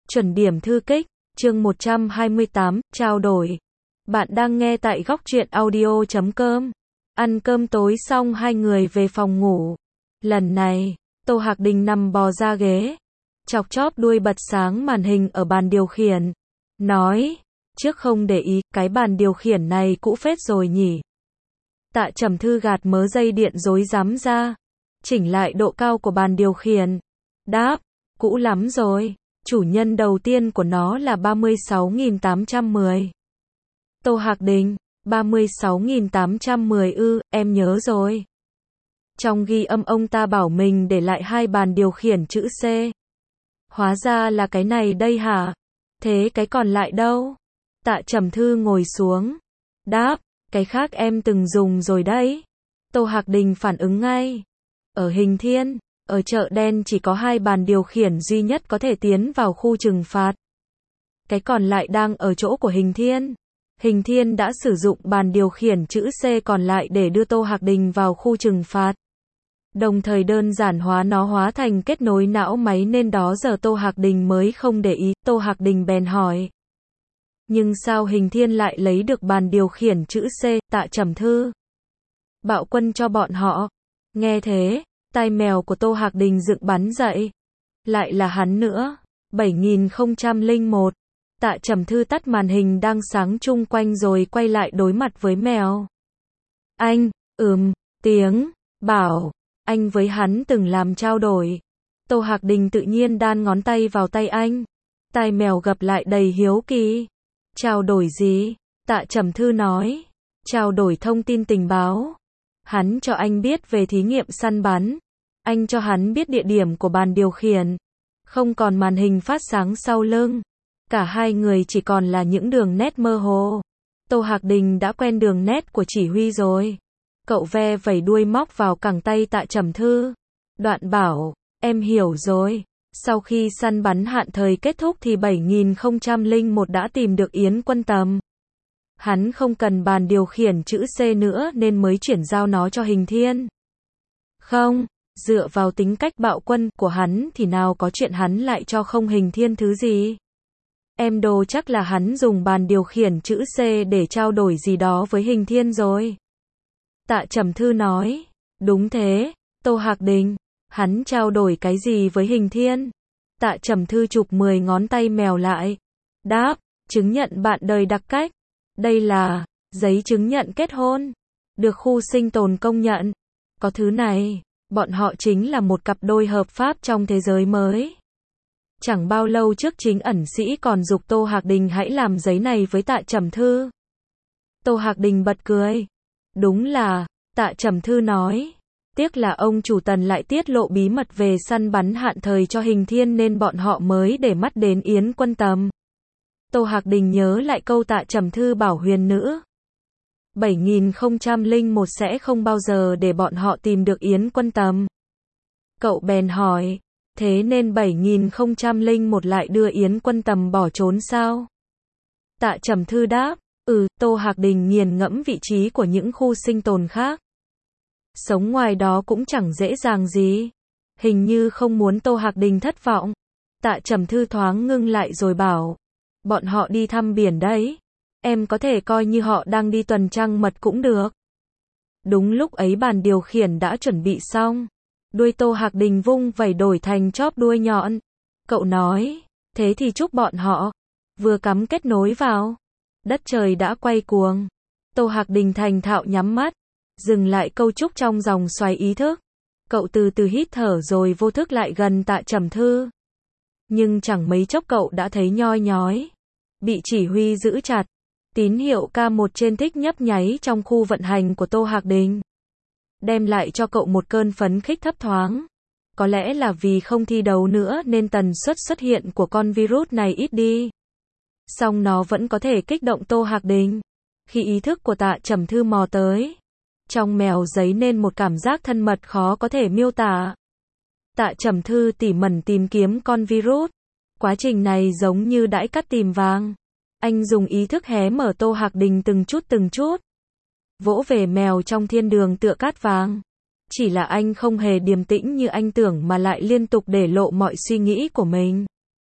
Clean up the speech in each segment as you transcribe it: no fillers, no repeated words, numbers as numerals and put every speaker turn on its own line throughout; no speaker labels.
Chuẩn điểm thư kích, chương 128, trao đổi. Bạn đang nghe tại góc truyện audio.com. Ăn cơm tối xong hai người về phòng ngủ. Lần này, Tô Hạc Đình nằm bò ra ghế, chọc chóp đuôi bật sáng màn hình ở bàn điều khiển. Nói, trước không để ý, cái bàn điều khiển này cũ phết rồi nhỉ. Tạ Trầm Thư gạt mớ dây điện rối rắm ra, chỉnh lại độ cao của bàn điều khiển. Đáp, cũ lắm rồi. Chủ nhân đầu tiên của nó là 36.810. Tô Hạc Đình, 36.810 ư, em nhớ rồi. Trong ghi âm ông ta bảo mình để lại hai bàn điều khiển chữ C. Hóa ra là cái này đây hả? Thế cái còn lại đâu? Tạ Trầm Thư ngồi xuống. Đáp, cái khác em từng dùng rồi đấy. Tô Hạc Đình phản ứng ngay. Ở Hình Thiên, ở chợ đen chỉ có hai bàn điều khiển duy nhất có thể tiến vào khu trừng phạt. Cái còn lại đang ở chỗ của Hình Thiên. Hình Thiên đã sử dụng bàn điều khiển chữ C còn lại để đưa Tô Hạc Đình vào khu trừng phạt. Đồng thời đơn giản hóa nó hóa thành kết nối não máy nên đó giờ Tô Hạc Đình mới không để ý. Tô Hạc Đình bèn hỏi. Nhưng sao Hình Thiên lại lấy được bàn điều khiển chữ C? Tạ Trầm Thư Bạo Quân cho bọn họ. Nghe thế, tai mèo của Tô Hạc Đình dựng bắn dậy. Lại là hắn nữa. 7001. Tạ Trầm Thư tắt màn hình đang sáng chung quanh rồi quay lại đối mặt với mèo. Anh, tiếng, bảo, anh với hắn từng làm trao đổi. Tô Hạc Đình tự nhiên đan ngón tay vào tay anh. Tai mèo gập lại đầy hiếu kỳ. Trao đổi gì? Tạ Trầm Thư nói. Trao đổi thông tin tình báo. Hắn cho anh biết về thí nghiệm săn bắn. Anh cho hắn biết địa điểm của bàn điều khiển. Không còn màn hình phát sáng sau lưng. Cả hai người chỉ còn là những đường nét mơ hồ. Tô Hạc Đình đã quen đường nét của chỉ huy rồi. Cậu ve vẩy đuôi móc vào cẳng tay Tạ Trầm Thư. Đoạn bảo, em hiểu rồi. Sau khi săn bắn hạn thời kết thúc thì 7001 đã tìm được Yến Quân Tầm. Hắn không cần bàn điều khiển chữ C nữa nên mới chuyển giao nó cho Hình Thiên. Không, dựa vào tính cách bạo quân của hắn thì nào có chuyện hắn lại cho không Hình Thiên thứ gì. Em đồ chắc là hắn dùng bàn điều khiển chữ C để trao đổi gì đó với Hình Thiên rồi. Tạ Trầm Thư nói, đúng thế, Tô Hạc Đình, hắn trao đổi cái gì với Hình Thiên? Tạ Trầm Thư chụp 10 ngón tay mèo lại. Đáp, chứng nhận bạn đời đặc cách. Đây là giấy chứng nhận kết hôn, được khu sinh tồn công nhận. Có thứ này, bọn họ chính là một cặp đôi hợp pháp trong thế giới mới. Chẳng bao lâu trước chính ẩn sĩ còn giục Tô Hạc Đình hãy làm giấy này với Tạ Trầm Thư. Tô Hạc Đình bật cười. Đúng là, Tạ Trầm Thư nói. Tiếc là ông chủ Tần lại tiết lộ bí mật về săn bắn hạn thời cho Hình Thiên nên bọn họ mới để mắt đến Yến Quân Tầm. Tô Hạc Đình nhớ lại câu Tạ Trầm Thư bảo huyền nữ. 7001 sẽ không bao giờ để bọn họ tìm được Yến Quân Tầm. Cậu bèn hỏi, thế nên 7001 lại đưa Yến Quân Tầm bỏ trốn sao? Tạ Trầm Thư đáp, Tô Hạc Đình nghiền ngẫm vị trí của những khu sinh tồn khác. Sống ngoài đó cũng chẳng dễ dàng gì. Hình như không muốn Tô Hạc Đình thất vọng. Tạ Trầm Thư thoáng ngưng lại rồi bảo, bọn họ đi thăm biển đấy. Em có thể coi như họ đang đi tuần trăng mật cũng được. Đúng lúc ấy bàn điều khiển đã chuẩn bị xong. Đuôi Tô Hạc Đình vung vẩy đổi thành chóp đuôi nhọn. Cậu nói, thế thì chúc bọn họ. Vừa cắm kết nối vào, đất trời đã quay cuồng. Tô Hạc Đình thành thạo nhắm mắt, dừng lại câu chúc trong dòng xoáy ý thức. Cậu từ từ hít thở rồi vô thức lại gần Tạ Trầm Thư. Nhưng chẳng mấy chốc cậu đã thấy nhoi nhói. Bị chỉ huy giữ chặt. Tín hiệu K1 trên thích nhấp nháy trong khu vận hành của Tô Hạc Đình. Đem lại cho cậu một cơn phấn khích thấp thoáng. Có lẽ là vì không thi đấu nữa nên tần suất xuất hiện của con virus này ít đi. Song nó vẫn có thể kích động Tô Hạc Đình. Khi ý thức của Tạ Trầm Thư mò tới, trong mèo dấy nên một cảm giác thân mật khó có thể miêu tả. Tạ Trầm Thư tỉ mẩn tìm kiếm con virus. Quá trình này giống như đãi cắt tìm vàng. Anh dùng ý thức hé mở Tô Hạc Đình từng chút. Vỗ về mèo trong thiên đường tựa cát vàng. Chỉ là anh không hề điềm tĩnh như anh tưởng mà lại liên tục để lộ mọi suy nghĩ của mình.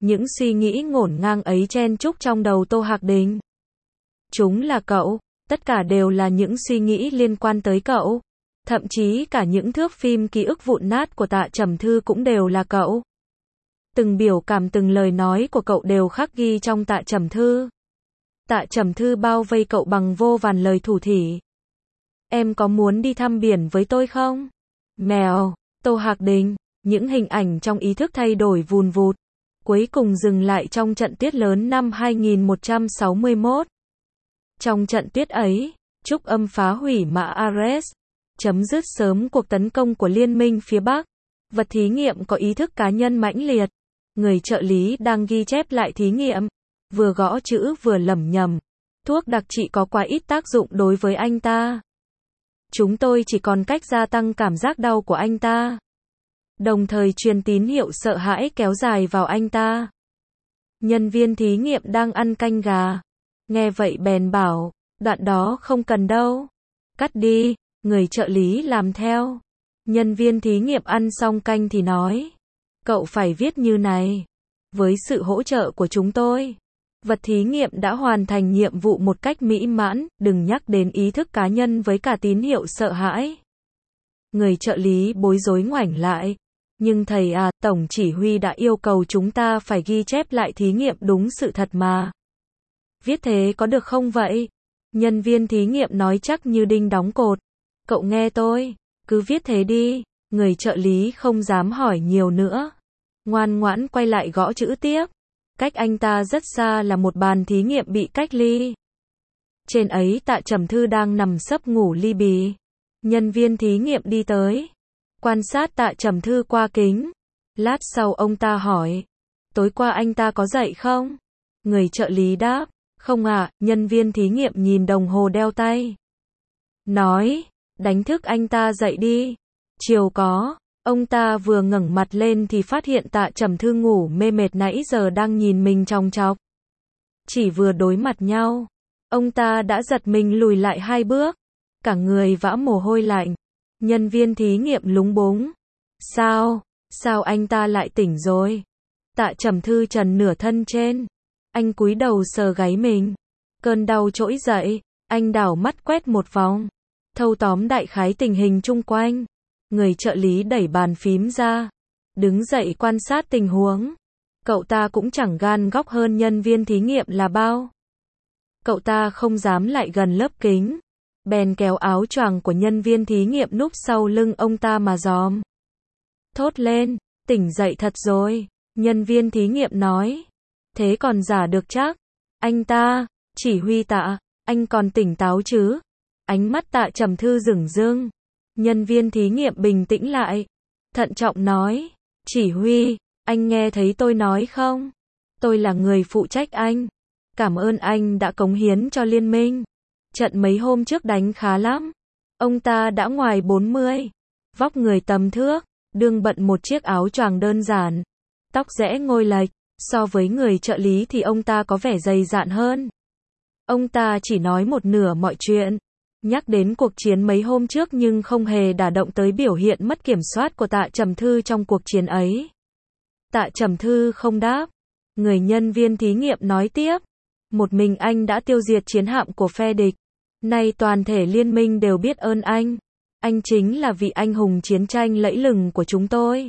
Những suy nghĩ ngổn ngang ấy chen chúc trong đầu Tô Hạc Đình. Chúng là cậu, tất cả đều là những suy nghĩ liên quan tới cậu. Thậm chí cả những thước phim ký ức vụn nát của Tạ Trầm Thư cũng đều là cậu. Từng biểu cảm từng lời nói của cậu đều khắc ghi trong Tạ Trầm Thư. Tạ Trầm Thư bao vây cậu bằng vô vàn lời thủ thỉ. Em có muốn đi thăm biển với tôi không? Mèo, Tô Hạc Đình, những hình ảnh trong ý thức thay đổi vùn vụt. Cuối cùng dừng lại trong trận tuyết lớn năm 2161. Trong trận tuyết ấy, Trúc Âm phá hủy mã Ares, chấm dứt sớm cuộc tấn công của liên minh phía Bắc. Vật thí nghiệm có ý thức cá nhân mãnh liệt. Người trợ lý đang ghi chép lại thí nghiệm, vừa gõ chữ vừa lẩm nhẩm. Thuốc đặc trị có quá ít tác dụng đối với anh ta. Chúng tôi chỉ còn cách gia tăng cảm giác đau của anh ta, đồng thời truyền tín hiệu sợ hãi kéo dài vào anh ta. Nhân viên thí nghiệm đang ăn canh gà. Nghe vậy bèn bảo, đoạn đó không cần đâu. Cắt đi, người trợ lý làm theo. Nhân viên thí nghiệm ăn xong canh thì nói, cậu phải viết như này. Với sự hỗ trợ của chúng tôi, vật thí nghiệm đã hoàn thành nhiệm vụ một cách mỹ mãn, đừng nhắc đến ý thức cá nhân với cả tín hiệu sợ hãi. Người trợ lý bối rối ngoảnh lại. Nhưng thầy à, tổng chỉ huy đã yêu cầu chúng ta phải ghi chép lại thí nghiệm đúng sự thật mà. Viết thế có được không vậy? Nhân viên thí nghiệm nói chắc như đinh đóng cột. Cậu nghe tôi, cứ viết thế đi. Người trợ lý không dám hỏi nhiều nữa. Ngoan ngoãn quay lại gõ chữ tiếp. Cách anh ta rất xa là một bàn thí nghiệm bị cách ly. Trên ấy Tạ Trầm Thư đang nằm sấp ngủ li bì. Nhân viên thí nghiệm đi tới, quan sát Tạ Trầm Thư qua kính. Lát sau ông ta hỏi, tối qua anh ta có dậy không? Người trợ lý đáp, không ạ. Nhân viên thí nghiệm nhìn đồng hồ đeo tay, nói, đánh thức anh ta dậy đi. Chiều có. Ông ta vừa ngẩng mặt lên thì phát hiện Tạ Trầm Thư ngủ mê mệt nãy giờ đang nhìn mình chòng chọc. Chỉ vừa đối mặt nhau, ông ta đã giật mình lùi lại 2 bước, cả người vã mồ hôi lạnh. Nhân viên thí nghiệm lúng búng. Sao anh ta lại tỉnh rồi? Tạ Trầm Thư trần nửa thân trên. Anh cúi đầu sờ gáy mình. Cơn đau trỗi dậy, anh đảo mắt quét một vòng, thâu tóm đại khái tình hình chung quanh. Người trợ lý đẩy bàn phím ra, đứng dậy quan sát tình huống. Cậu ta cũng chẳng gan góc hơn nhân viên thí nghiệm là bao. Cậu ta không dám lại gần lớp kính, bèn kéo áo choàng của nhân viên thí nghiệm núp sau lưng ông ta mà dòm. Thốt lên, tỉnh dậy thật rồi. Nhân viên thí nghiệm nói, thế còn giả được chắc. Anh ta, chỉ huy Tạ, anh còn tỉnh táo chứ? Ánh mắt Tạ Trầm Thư rửng rưng. Nhân viên thí nghiệm bình tĩnh lại, thận trọng nói, chỉ huy, anh nghe thấy tôi nói không? Tôi là người phụ trách anh. Cảm ơn anh đã cống hiến cho liên minh. Trận mấy hôm trước đánh khá lắm. Ông ta đã ngoài 40, vóc người tầm thước, đương bận một chiếc áo choàng đơn giản, tóc rẽ ngôi lệch. So với người trợ lý thì ông ta có vẻ dày dạn hơn. Ông ta chỉ nói một nửa mọi chuyện, nhắc đến cuộc chiến mấy hôm trước nhưng không hề đả động tới biểu hiện mất kiểm soát của Tạ Trầm Thư trong cuộc chiến ấy. Tạ Trầm Thư không đáp. Người nhân viên thí nghiệm nói tiếp, một mình anh đã tiêu diệt chiến hạm của phe địch. Nay toàn thể liên minh đều biết ơn anh. Anh chính là vị anh hùng chiến tranh lẫy lừng của chúng tôi.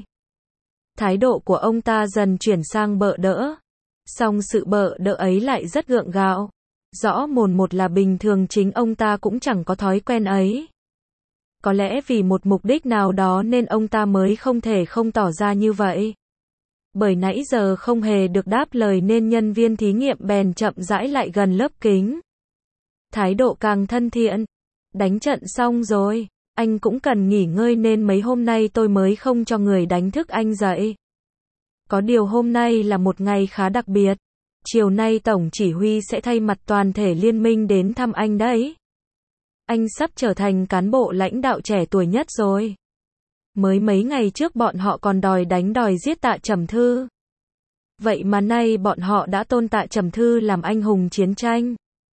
Thái độ của ông ta dần chuyển sang bợ đỡ. Song sự bợ đỡ ấy lại rất gượng gạo. Rõ mồn một là bình thường chính ông ta cũng chẳng có thói quen ấy. Có lẽ vì một mục đích nào đó nên ông ta mới không thể không tỏ ra như vậy. Bởi nãy giờ không hề được đáp lời nên nhân viên thí nghiệm bèn chậm rãi lại gần lớp kính. Thái độ càng thân thiện. Đánh trận xong rồi, anh cũng cần nghỉ ngơi nên mấy hôm nay tôi mới không cho người đánh thức anh dậy. Có điều hôm nay là một ngày khá đặc biệt. Chiều nay Tổng chỉ huy sẽ thay mặt toàn thể liên minh đến thăm anh đấy. Anh sắp trở thành cán bộ lãnh đạo trẻ tuổi nhất rồi. Mới mấy ngày trước bọn họ còn đòi đánh đòi giết Tạ Trầm Thư. Vậy mà nay bọn họ đã tôn Tạ Trầm Thư làm anh hùng chiến tranh.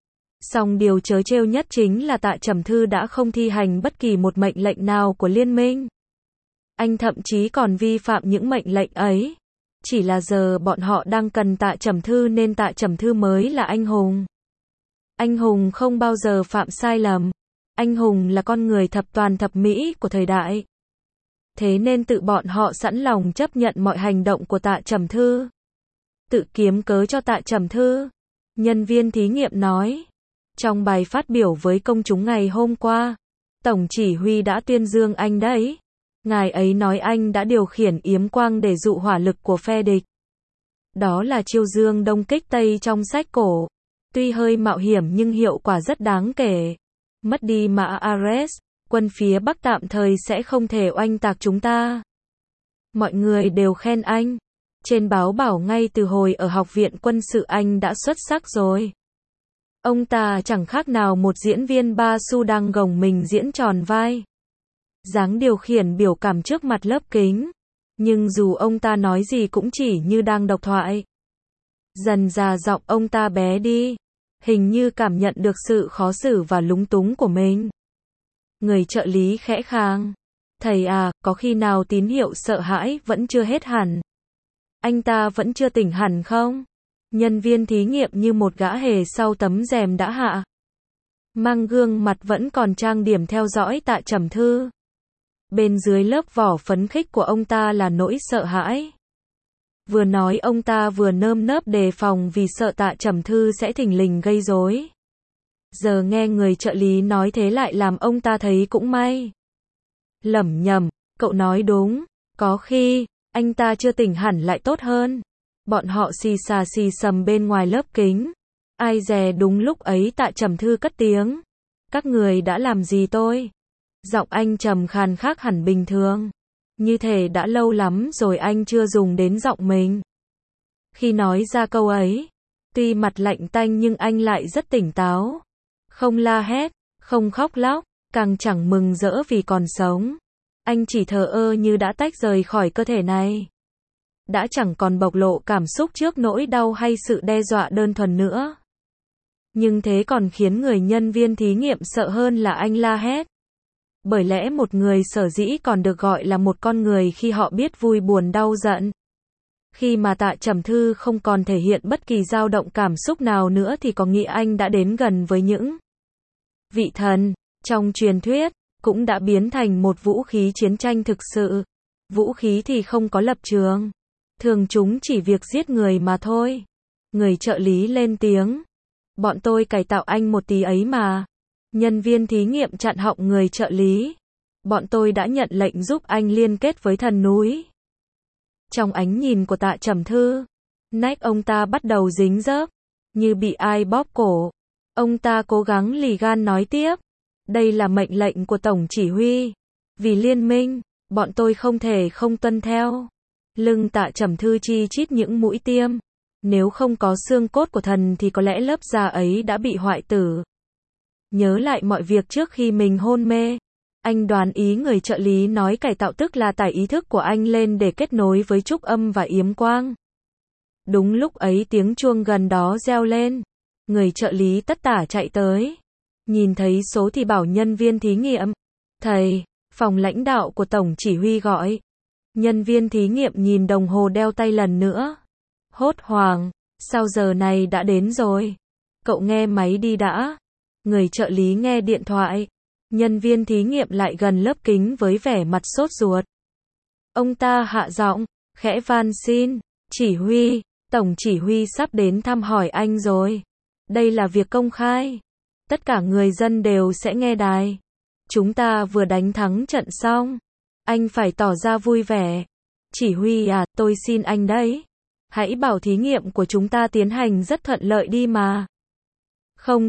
Song điều trớ trêu nhất chính là Tạ Trầm Thư đã không thi hành bất kỳ một mệnh lệnh nào của liên minh. Anh thậm chí còn vi phạm những mệnh lệnh ấy. Chỉ là giờ bọn họ đang cần Tạ Trầm Thư nên Tạ Trầm Thư mới là anh hùng. Anh hùng không bao giờ phạm sai lầm. Anh hùng là con người thập toàn thập mỹ của thời đại. Thế nên tự bọn họ sẵn lòng chấp nhận mọi hành động của Tạ Trầm Thư. Tự kiếm cớ cho Tạ Trầm Thư. Nhân viên thí nghiệm nói. Trong bài phát biểu với công chúng ngày hôm qua, Tổng chỉ huy đã tuyên dương anh đấy. Ngài ấy nói anh đã điều khiển yếm quang để dụ hỏa lực của phe địch. Đó là chiêu dương đông kích tây trong sách cổ. Tuy hơi mạo hiểm nhưng hiệu quả rất đáng kể. Mất đi Mã Ares, quân phía Bắc tạm thời sẽ không thể oanh tạc chúng ta. Mọi người đều khen anh. Trên báo bảo ngay từ hồi ở học viện quân sự anh đã xuất sắc rồi. Ông ta chẳng khác nào một diễn viên ba xu đang gồng mình diễn tròn vai. Dáng điều khiển biểu cảm trước mặt lớp kính. Nhưng dù ông ta nói gì cũng chỉ như đang độc thoại. Dần dà giọng ông ta bé đi. Hình như cảm nhận được sự khó xử và lúng túng của mình. Người trợ lý khẽ khàng. Thầy à, có khi nào tín hiệu sợ hãi vẫn chưa hết hẳn? Anh ta vẫn chưa tỉnh hẳn không? Nhân viên thí nghiệm như một gã hề sau tấm rèm đã hạ. Mang gương mặt vẫn còn trang điểm theo dõi Tạ Trầm Thư. Bên dưới lớp vỏ phấn khích của ông ta là nỗi sợ hãi. Vừa nói ông ta vừa nơm nớp đề phòng vì sợ Tạ Trầm Thư sẽ thình lình gây rối. Giờ nghe người trợ lý nói thế lại làm ông ta thấy cũng may. Lẩm nhẩm, cậu nói đúng, có khi anh ta chưa tỉnh hẳn lại tốt hơn. Bọn họ xì xà xì xầm bên ngoài lớp kính. Ai dè đúng lúc ấy Tạ Trầm Thư cất tiếng. Các người đã làm gì tôi? Giọng anh trầm khàn khác hẳn bình thường. Như thể đã lâu lắm rồi anh chưa dùng đến giọng mình. Khi nói ra câu ấy, tuy mặt lạnh tanh nhưng anh lại rất tỉnh táo. Không la hét, không khóc lóc, càng chẳng mừng rỡ vì còn sống. Anh chỉ thờ ơ như đã tách rời khỏi cơ thể này. Đã chẳng còn bộc lộ cảm xúc trước nỗi đau hay sự đe dọa đơn thuần nữa. Nhưng thế còn khiến người nhân viên thí nghiệm sợ hơn là anh la hét. Bởi lẽ một người sở dĩ còn được gọi là một con người khi họ biết vui buồn đau giận. Khi mà Tạ Trầm Thư không còn thể hiện bất kỳ dao động cảm xúc nào nữa thì có nghĩa anh đã đến gần với những vị thần trong truyền thuyết, cũng đã biến thành một vũ khí chiến tranh thực sự. Vũ khí thì không có lập trường. Thường chúng chỉ việc giết người mà thôi. Người trợ lý lên tiếng. Bọn tôi cải tạo anh một tí ấy mà. Nhân viên thí nghiệm chặn họng người trợ lý. Bọn tôi đã nhận lệnh giúp anh liên kết với thần núi. Trong ánh nhìn của Tạ Trầm Thư, nách ông ta bắt đầu dính dớp, như bị ai bóp cổ. Ông ta cố gắng lì gan nói tiếp. Đây là mệnh lệnh của Tổng chỉ huy. Vì liên minh, bọn tôi không thể không tuân theo. Lưng Tạ Trầm Thư chi chít những mũi tiêm. Nếu không có xương cốt của thần thì có lẽ lớp da ấy đã bị hoại tử. Nhớ lại mọi việc trước khi mình hôn mê. Anh đoán ý người trợ lý nói cải tạo tức là tải ý thức của anh lên để kết nối với trúc âm và yếm quang. Đúng lúc ấy tiếng chuông gần đó reo lên. Người trợ lý tất tả chạy tới. Nhìn thấy số thì bảo nhân viên thí nghiệm. Thầy, phòng lãnh đạo của Tổng chỉ huy gọi. Nhân viên thí nghiệm nhìn đồng hồ đeo tay lần nữa. Hốt hoảng, sao giờ này đã đến rồi? Cậu nghe máy đi đã. Người trợ lý nghe điện thoại. Nhân viên thí nghiệm lại gần lớp kính với vẻ mặt sốt ruột. Ông ta hạ giọng, khẽ van xin. Chỉ huy, Tổng chỉ huy sắp đến thăm hỏi anh rồi. Đây là việc công khai. Tất cả người dân đều sẽ nghe đài. Chúng ta vừa đánh thắng trận xong. Anh phải tỏ ra vui vẻ. Chỉ huy à, tôi xin anh đấy. Hãy bảo thí nghiệm của chúng ta tiến hành rất thuận lợi đi mà. Không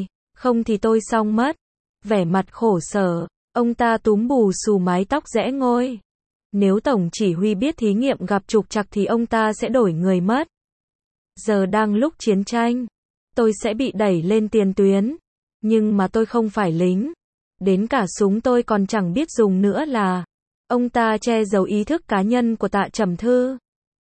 thì tôi xong mất. Vẻ mặt khổ sở, ông ta túm bù xù mái tóc rẽ ngôi. Nếu Tổng chỉ huy biết thí nghiệm gặp trục trặc thì ông ta sẽ đổi người mất. Giờ đang lúc chiến tranh, tôi sẽ bị đẩy lên tiền tuyến. Nhưng mà tôi không phải lính. Đến cả súng tôi còn chẳng biết dùng nữa là. Ông ta che giấu ý thức cá nhân của Tạ Trầm Thư.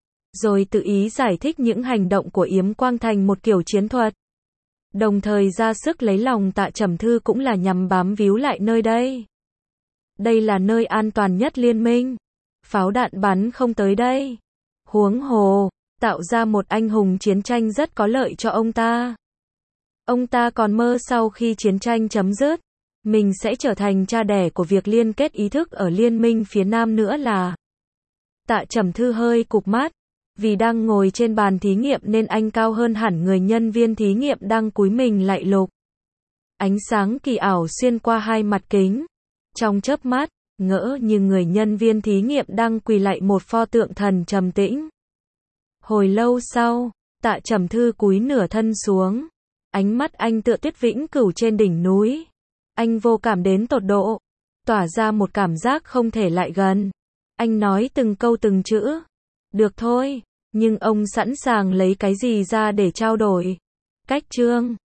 Rồi tự ý giải thích những hành động của yếm quang thành một kiểu chiến thuật. Đồng thời ra sức lấy lòng Tạ Trầm Thư cũng là nhằm bám víu lại nơi đây. Đây là nơi an toàn nhất liên minh. Pháo đạn bắn không tới đây. Huống hồ, tạo ra một anh hùng chiến tranh rất có lợi cho ông ta. Ông ta còn mơ sau khi chiến tranh chấm dứt, mình sẽ trở thành cha đẻ của việc liên kết ý thức ở liên minh phía Nam nữa là. Tạ Trầm Thư hơi cụp mắt, vì đang ngồi trên bàn thí nghiệm nên anh cao hơn hẳn người nhân viên thí nghiệm đang cúi mình lạy lục. Ánh sáng kỳ ảo xuyên qua hai mặt kính. Trong chớp mắt, ngỡ như người nhân viên thí nghiệm đang quỳ lạy một pho tượng thần trầm tĩnh. Hồi lâu sau, Tạ Trầm Thư cúi nửa thân xuống. Ánh mắt anh tựa tuyết vĩnh cửu trên đỉnh núi. Anh vô cảm đến tột độ, tỏa ra một cảm giác không thể lại gần. Anh nói từng câu từng chữ. Được thôi, nhưng ông sẵn sàng lấy cái gì ra để trao đổi? Cách chương